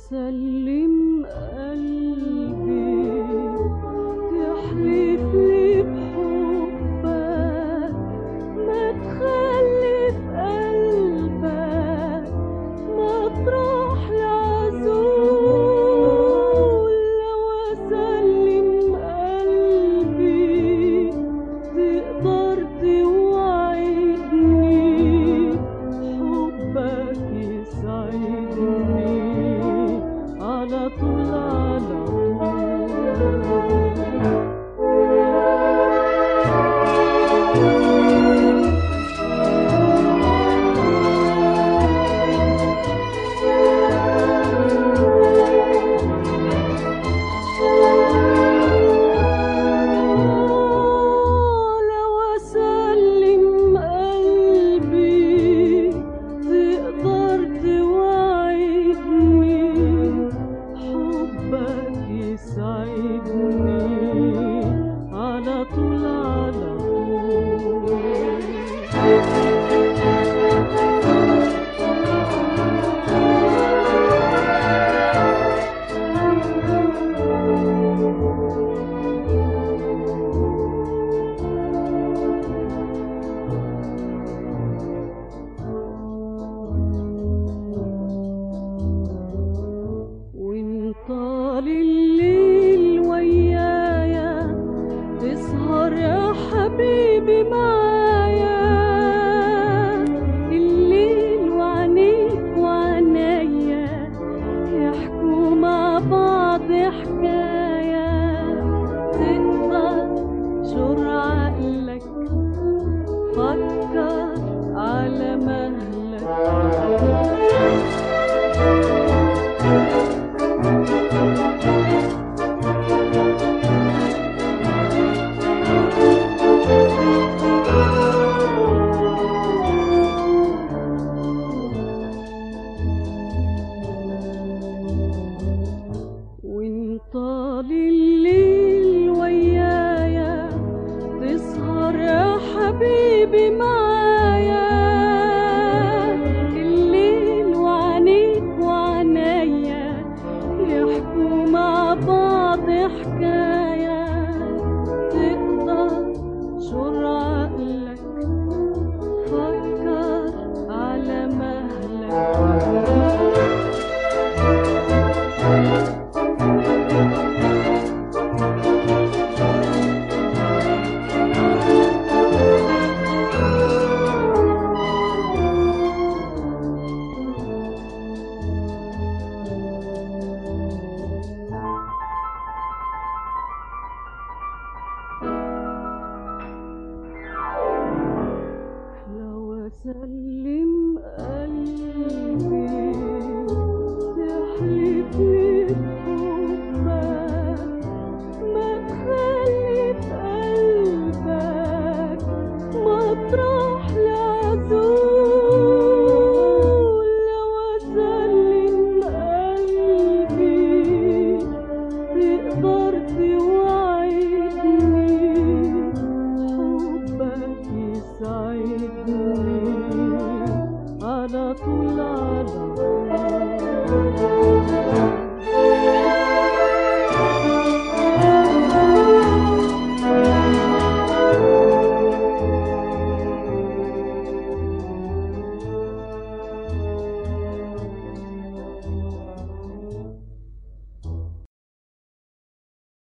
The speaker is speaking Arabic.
سلم قلبي تحلف لي بحبك، ما تخلي في قلبك مطرح العزول. لو أسلم قلبي تقدر توعدني حبك يسعدني على طول على لو أسلم قلبي تقدر توعدني حبك يسعدني على طول على طول. وإن طال الليل ويايا تسهر يا حبيبي معايا، الليل وعينيك وعينيا يحكوا مع بعض حكاية. تقدر شور عقلك فكر على مهلك، وإن طال الليل ويايا تسهر يا حبيبي معايا، الليل وعينيك وعينيا يحكوا مع بعض حكاية. تقدر شور عقلك فكر على مهلك،